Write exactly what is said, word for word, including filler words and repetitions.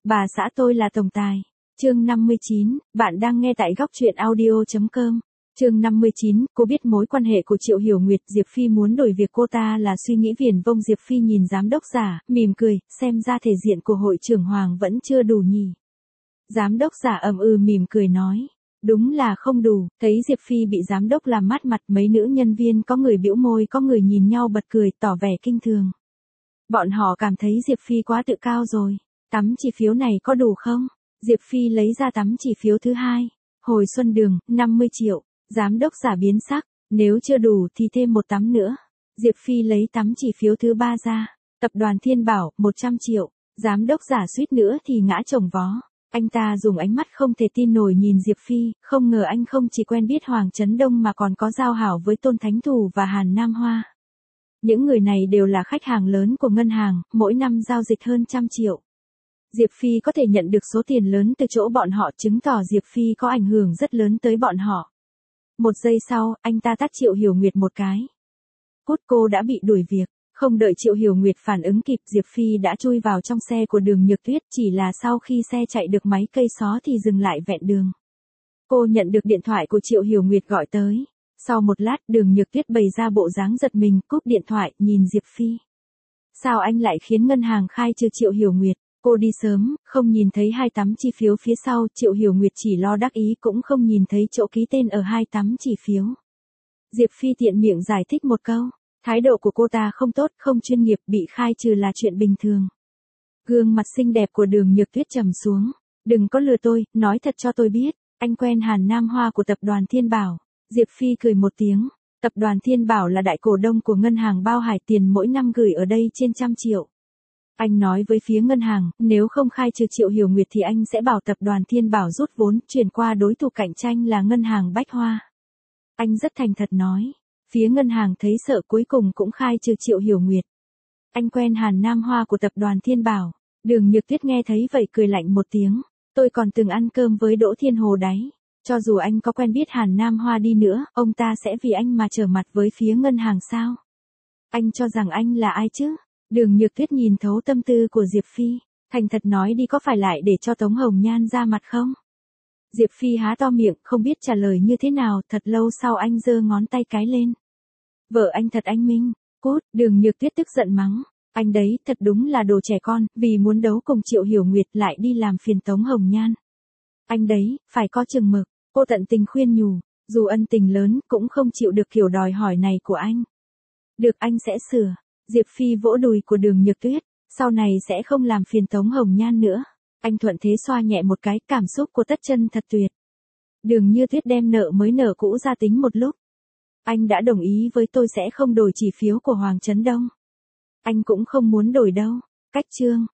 Bà xã tôi là tổng tài. Chương năm mươi chín, bạn đang nghe tại góc truyện audio chấm com. Chương năm mươi chín, cô biết mối quan hệ của Triệu Hiểu Nguyệt, Diệp Phi muốn đổi việc cô ta là suy nghĩ viển vông. Diệp Phi nhìn giám đốc giả, mỉm cười, xem ra thể diện của hội trưởng Hoàng vẫn chưa đủ nhỉ. Giám đốc giả ậm ừ mỉm cười nói, đúng là không đủ. Thấy Diệp Phi bị giám đốc làm mát mặt, mấy nữ nhân viên có người bĩu môi, có người nhìn nhau bật cười, tỏ vẻ kinh thường. Bọn họ cảm thấy Diệp Phi quá tự cao rồi. Tấm chỉ phiếu này có đủ không? Diệp Phi lấy ra tấm chỉ phiếu thứ hai. Hồi Xuân Đường, năm mươi triệu. Giám đốc giả biến sắc, nếu chưa đủ thì thêm một tấm nữa. Diệp Phi lấy tấm chỉ phiếu thứ ba ra. Tập đoàn Thiên Bảo, một trăm triệu. Giám đốc giả suýt nữa thì ngã chồng vó. Anh ta dùng ánh mắt không thể tin nổi nhìn Diệp Phi, không ngờ anh không chỉ quen biết Hoàng Chấn Đông mà còn có giao hảo với Tôn Thánh Thù và Hàn Nam Hoa. Những người này đều là khách hàng lớn của ngân hàng, mỗi năm giao dịch hơn trăm triệu. Diệp Phi có thể nhận được số tiền lớn từ chỗ bọn họ, chứng tỏ Diệp Phi có ảnh hưởng rất lớn tới bọn họ. Một giây sau, anh ta tát Triệu Hiểu Nguyệt một cái. Cút, cô đã bị đuổi việc. Không đợi Triệu Hiểu Nguyệt phản ứng kịp, Diệp Phi đã chui vào trong xe của Đường Nhược Tuyết, chỉ là sau khi xe chạy được mấy cây số thì dừng lại vẹn đường. Cô nhận được điện thoại của Triệu Hiểu Nguyệt gọi tới. Sau một lát, Đường Nhược Tuyết bày ra bộ dáng giật mình, cúp điện thoại, nhìn Diệp Phi. Sao anh lại khiến ngân hàng khai trừ Triệu Hiểu Nguyệt? Cô đi sớm, không nhìn thấy hai tấm chi phiếu phía sau. Triệu Hiểu Nguyệt chỉ lo đắc ý, cũng không nhìn thấy chỗ ký tên ở hai tấm chỉ phiếu. Diệp Phi tiện miệng giải thích một câu. Thái độ của cô ta không tốt, không chuyên nghiệp, bị khai trừ là chuyện bình thường. Gương mặt xinh đẹp của Đường Nhược Tuyết trầm xuống. Đừng có lừa tôi, nói thật cho tôi biết, anh quen Hàn Nam Hoa của tập đoàn Thiên Bảo. Diệp Phi cười một tiếng. Tập đoàn Thiên Bảo là đại cổ đông của ngân hàng Bao Hải, tiền mỗi năm gửi ở đây trên trăm triệu. Anh nói với phía ngân hàng, nếu không khai trừ Triệu Hiểu Nguyệt thì anh sẽ bảo tập đoàn Thiên Bảo rút vốn, chuyển qua đối thủ cạnh tranh là ngân hàng Bách Hoa. Anh rất thành thật nói. Phía ngân hàng thấy sợ, cuối cùng cũng khai trừ Triệu Hiểu Nguyệt. Anh quen Hàn Nam Hoa của tập đoàn Thiên Bảo. Đường Nhược Tuyết nghe thấy vậy cười lạnh một tiếng. Tôi còn từng ăn cơm với Đỗ Thiên Hồ đấy. Cho dù anh có quen biết Hàn Nam Hoa đi nữa, ông ta sẽ vì anh mà trở mặt với phía ngân hàng sao? Anh cho rằng anh là ai chứ? Đường Nhược Tuyết nhìn thấu tâm tư của Diệp Phi. Thành thật nói đi, có phải lại để cho Tống Hồng Nhan ra mặt không? Diệp Phi há to miệng, không biết trả lời như thế nào. Thật lâu sau anh giơ ngón tay cái lên. Vợ anh thật anh minh. Cút. Đường Nhược Tuyết tức giận mắng. Anh đấy, thật đúng là đồ trẻ con, vì muốn đấu cùng Triệu Hiểu Nguyệt lại đi làm phiền Tống Hồng Nhan. Anh đấy, phải có chừng mực. Cô tận tình khuyên nhủ, dù ân tình lớn, cũng không chịu được kiểu đòi hỏi này của anh. Được, anh sẽ sửa. Diệp Phi vỗ đùi của Đường Nhược Tuyết. Sau này sẽ không làm phiền Tống Hồng Nhan nữa. Anh thuận thế xoa nhẹ một cái, cảm xúc của Tất Chân thật tuyệt. Đường Như Tuyết đem nợ mới nợ cũ ra tính một lúc. Anh đã đồng ý với tôi sẽ không đổi chỉ phiếu của Hoàng Chấn Đông. Anh cũng không muốn đổi đâu. Cách chương.